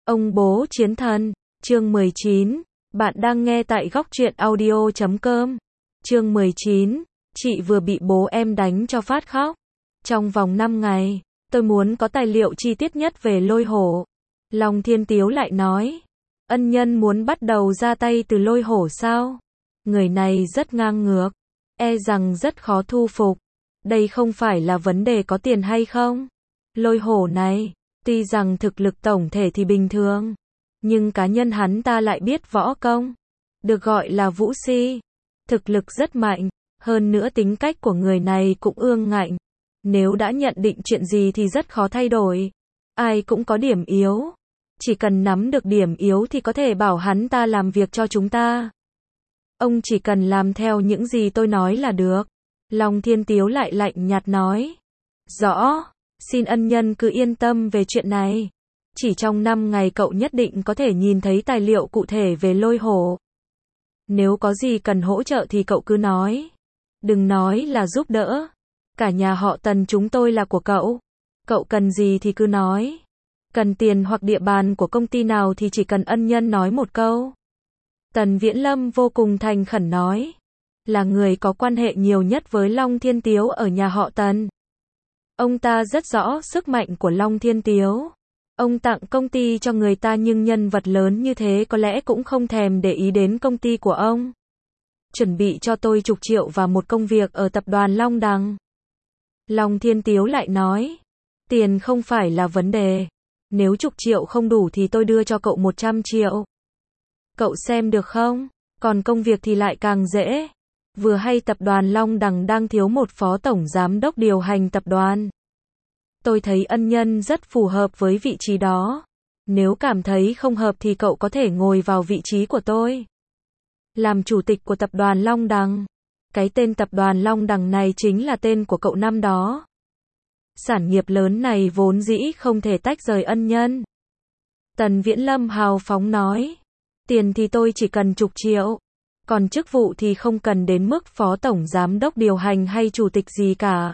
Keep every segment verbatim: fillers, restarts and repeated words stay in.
Ông bố chiến thần, chương mười chín, bạn đang nghe tại góc truyện audio chấm com. Chương mười chín, chị vừa bị bố em đánh cho phát khóc. Trong vòng năm ngày, tôi muốn có tài liệu chi tiết nhất về Lôi Hổ. Long Thiên Tiếu lại nói, ân nhân muốn bắt đầu ra tay từ Lôi Hổ sao? Người này rất ngang ngược, e rằng rất khó thu phục. Đây không phải là vấn đề có tiền hay không. Lôi Hổ này, tuy rằng thực lực tổng thể thì bình thường, nhưng cá nhân hắn ta lại biết võ công, được gọi là vũ si, thực lực rất mạnh, hơn nữa tính cách của người này cũng ương ngạnh. Nếu đã nhận định chuyện gì thì rất khó thay đổi. Ai cũng có điểm yếu, chỉ cần nắm được điểm yếu thì có thể bảo hắn ta làm việc cho chúng ta. Ông chỉ cần làm theo những gì tôi nói là được. Long Thiên Tiếu lại lạnh nhạt nói. Rõ, xin ân nhân cứ yên tâm về chuyện này. Chỉ trong năm ngày cậu nhất định có thể nhìn thấy tài liệu cụ thể về Lôi Hổ. Nếu có gì cần hỗ trợ thì cậu cứ nói. Đừng nói là giúp đỡ. Cả nhà họ Tần chúng tôi là của cậu. Cậu cần gì thì cứ nói. Cần tiền hoặc địa bàn của công ty nào thì chỉ cần ân nhân nói một câu. Tần Viễn Lâm vô cùng thành khẩn nói. Là người có quan hệ nhiều nhất với Long Thiên Tiếu ở nhà họ Tần. Ông ta rất rõ sức mạnh của Long Thiên Tiếu. Ông tặng công ty cho người ta nhưng nhân vật lớn như thế có lẽ cũng không thèm để ý đến công ty của ông. Chuẩn bị cho tôi chục triệu và một công việc ở tập đoàn Long Đằng. Long Thiên Tiếu lại nói. Tiền không phải là vấn đề. Nếu chục triệu không đủ thì tôi đưa cho cậu một trăm triệu. Cậu xem được không? Còn công việc thì lại càng dễ. Vừa hay tập đoàn Long Đằng đang thiếu một phó tổng giám đốc điều hành tập đoàn. Tôi thấy ân nhân rất phù hợp với vị trí đó. Nếu cảm thấy không hợp thì cậu có thể ngồi vào vị trí của tôi. Làm chủ tịch của tập đoàn Long Đằng. Cái tên tập đoàn Long Đằng này chính là tên của cậu năm đó. Sản nghiệp lớn này vốn dĩ không thể tách rời ân nhân. Tần Viễn Lâm hào phóng nói. Tiền thì tôi chỉ cần chục triệu. Còn chức vụ thì không cần đến mức phó tổng giám đốc điều hành hay chủ tịch gì cả.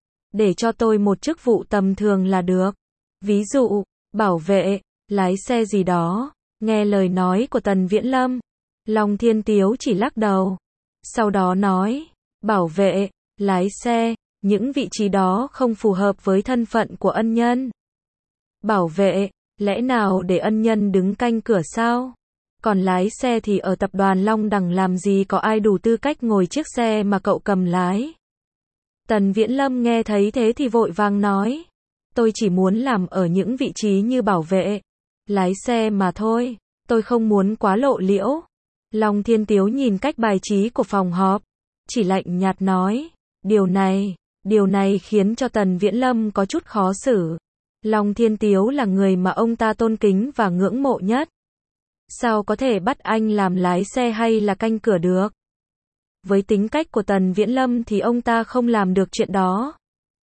Để cho tôi một chức vụ tầm thường là được. Ví dụ, bảo vệ, lái xe gì đó. Nghe lời nói của Tần Viễn Lâm, Long Thiên Tiếu chỉ lắc đầu. Sau đó nói, bảo vệ, lái xe, những vị trí đó không phù hợp với thân phận của ân nhân. Bảo vệ, lẽ nào để ân nhân đứng canh cửa sao? Còn lái xe thì ở tập đoàn Long Đằng làm gì có ai đủ tư cách ngồi chiếc xe mà cậu cầm lái. Tần Viễn Lâm nghe thấy thế thì vội vàng nói. Tôi chỉ muốn làm ở những vị trí như bảo vệ, lái xe mà thôi. Tôi không muốn quá lộ liễu. Long Thiên Tiếu nhìn cách bài trí của phòng họp, chỉ lạnh nhạt nói. Điều này, điều này khiến cho Tần Viễn Lâm có chút khó xử. Long Thiên Tiếu là người mà ông ta tôn kính và ngưỡng mộ nhất. Sao có thể bắt anh làm lái xe hay là canh cửa được? Với tính cách của Tần Viễn Lâm thì ông ta không làm được chuyện đó.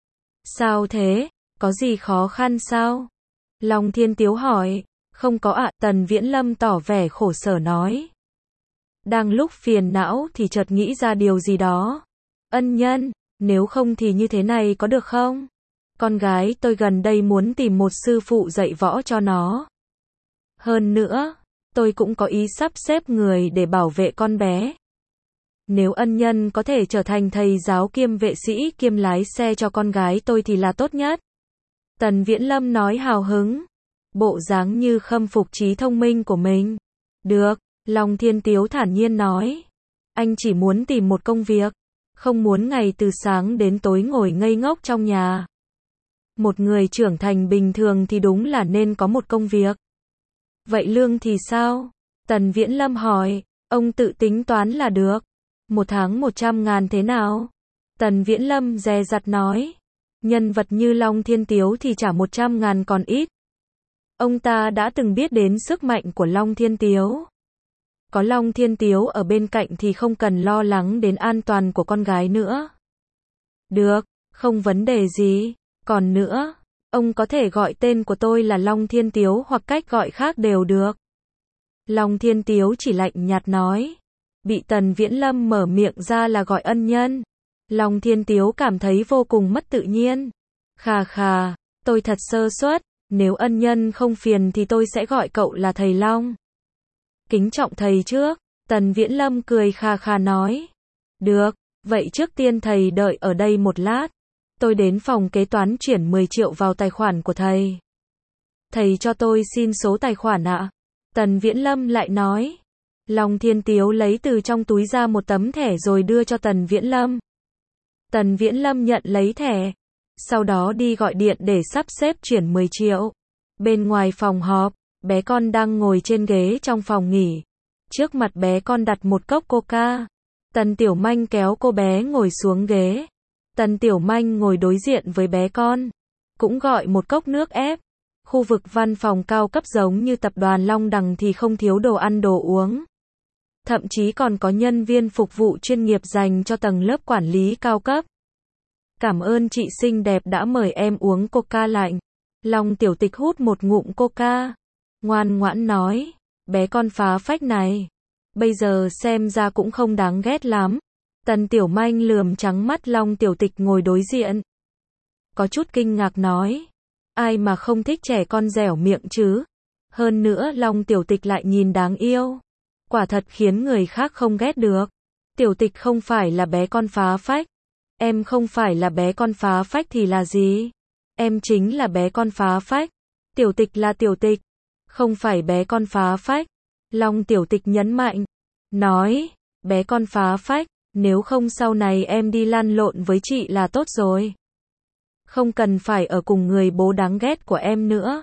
Sao thế? Có gì khó khăn sao? Long Thiên Tiếu hỏi. Không có ạ, Tần Viễn Lâm tỏ vẻ khổ sở nói. Đang lúc phiền não thì chợt nghĩ ra điều gì đó. Ân nhân, nếu không thì như thế này có được không? Con gái tôi gần đây muốn tìm một sư phụ dạy võ cho nó. Hơn nữa, tôi cũng có ý sắp xếp người để bảo vệ con bé. Nếu ân nhân có thể trở thành thầy giáo kiêm vệ sĩ kiêm lái xe cho con gái tôi thì là tốt nhất. Tần Viễn Lâm nói hào hứng, bộ dáng như khâm phục trí thông minh của mình. Được, Long Thiên Tiếu thản nhiên nói. Anh chỉ muốn tìm một công việc, không muốn ngày từ sáng đến tối ngồi ngây ngốc trong nhà. Một người trưởng thành bình thường thì đúng là nên có một công việc. Vậy lương thì sao? Tần Viễn Lâm hỏi. Ông tự tính toán là được. Một tháng một trăm ngàn thế nào? Tần Viễn Lâm dè dặt nói. Nhân vật như Long Thiên Tiếu thì trả một trăm ngàn còn ít. Ông ta đã từng biết đến sức mạnh của Long Thiên Tiếu. Có Long Thiên Tiếu ở bên cạnh thì không cần lo lắng đến an toàn của con gái nữa. Được, không vấn đề gì. Còn nữa, ông có thể gọi tên của tôi là Long Thiên Tiếu hoặc cách gọi khác đều được. Long Thiên Tiếu chỉ lạnh nhạt nói. Bị Tần Viễn Lâm mở miệng ra là gọi ân nhân. Long Thiên Tiếu cảm thấy vô cùng mất tự nhiên. Khà khà, tôi thật sơ suất. Nếu ân nhân không phiền thì tôi sẽ gọi cậu là thầy Long. Kính trọng thầy trước. Tần Viễn Lâm cười kha kha nói. Được, vậy trước tiên thầy đợi ở đây một lát. Tôi đến phòng kế toán chuyển mười triệu vào tài khoản của thầy. Thầy cho tôi xin số tài khoản ạ. Tần Viễn Lâm lại nói. Long Thiên Tiếu lấy từ trong túi ra một tấm thẻ rồi đưa cho Tần Viễn Lâm. Tần Viễn Lâm nhận lấy thẻ. Sau đó đi gọi điện để sắp xếp chuyển mười triệu. Bên ngoài phòng họp, bé con đang ngồi trên ghế trong phòng nghỉ. Trước mặt bé con đặt một cốc coca. Tần Tiểu Manh kéo cô bé ngồi xuống ghế. Tần Tiểu Manh ngồi đối diện với bé con. Cũng gọi một cốc nước ép. Khu vực văn phòng cao cấp giống như tập đoàn Long Đằng thì không thiếu đồ ăn đồ uống. Thậm chí còn có nhân viên phục vụ chuyên nghiệp dành cho tầng lớp quản lý cao cấp. Cảm ơn chị xinh đẹp đã mời em uống coca lạnh. Long Tiểu Tịch hút một ngụm coca. Ngoan ngoãn nói. Bé con phá phách này. Bây giờ xem ra cũng không đáng ghét lắm. Tần Tiểu Manh lườm trắng mắt Long Tiểu Tịch ngồi đối diện. Có chút kinh ngạc nói. Ai mà không thích trẻ con dẻo miệng chứ. Hơn nữa Long Tiểu Tịch lại nhìn đáng yêu. Quả thật khiến người khác không ghét được. Tiểu Tịch không phải là bé con phá phách. Em không phải là bé con phá phách thì là gì? Em chính là bé con phá phách. Tiểu Tịch là Tiểu Tịch. Không phải bé con phá phách. Long Tiểu Tịch nhấn mạnh. Nói. Bé con phá phách. Nếu không sau này em đi lăn lộn với chị là tốt rồi. Không cần phải ở cùng người bố đáng ghét của em nữa.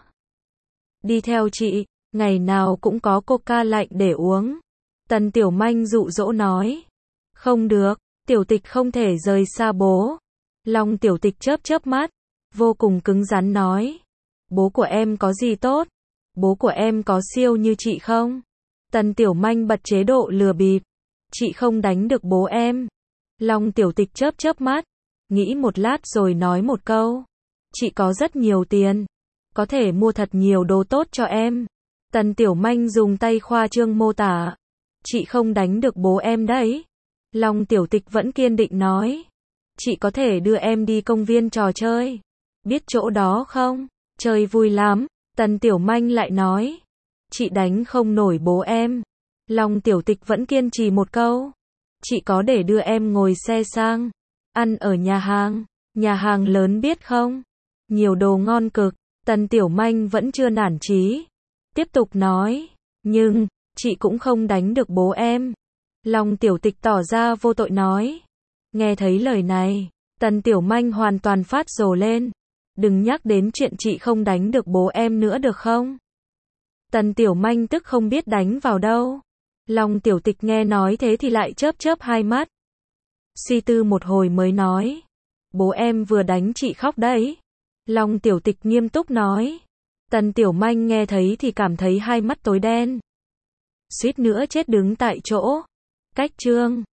Đi theo chị. Ngày nào cũng có coca lạnh để uống. Tần Tiểu Manh dụ dỗ nói. Không được. Tiểu Tịch không thể rời xa bố. Long Tiểu Tịch chớp chớp mắt. Vô cùng cứng rắn nói. Bố của em có gì tốt? Bố của em có siêu như chị không? Tần Tiểu Manh bật chế độ lừa bịp. Chị không đánh được bố em. Long Tiểu Tịch chớp chớp mắt. Nghĩ một lát rồi nói một câu. Chị có rất nhiều tiền. Có thể mua thật nhiều đồ tốt cho em. Tần Tiểu Manh dùng tay khoa trương mô tả. Chị không đánh được bố em đấy. Long Tiểu Tịch vẫn kiên định nói. Chị có thể đưa em đi công viên trò chơi. Biết chỗ đó không? Chơi vui lắm. Tần Tiểu Manh lại nói. Chị đánh không nổi bố em. Long Tiểu Tịch vẫn kiên trì một câu. Chị có để đưa em ngồi xe sang. Ăn ở nhà hàng. Nhà hàng lớn biết không? Nhiều đồ ngon cực. Tần Tiểu Manh vẫn chưa nản chí. Tiếp tục nói. Nhưng, chị cũng không đánh được bố em. Long Tiểu Tịch tỏ ra vô tội nói. Nghe thấy lời này, Tần Tiểu Manh hoàn toàn phát rồ lên. Đừng nhắc đến chuyện chị không đánh được bố em nữa được không? Tần Tiểu Manh tức không biết đánh vào đâu. Long Tiểu Tịch nghe nói thế thì lại chớp chớp hai mắt. Suy tư một hồi mới nói. Bố em vừa đánh chị khóc đấy. Long Tiểu Tịch nghiêm túc nói. Tần Tiểu Manh nghe thấy thì cảm thấy hai mắt tối đen. Suýt nữa chết đứng tại chỗ. Cách chương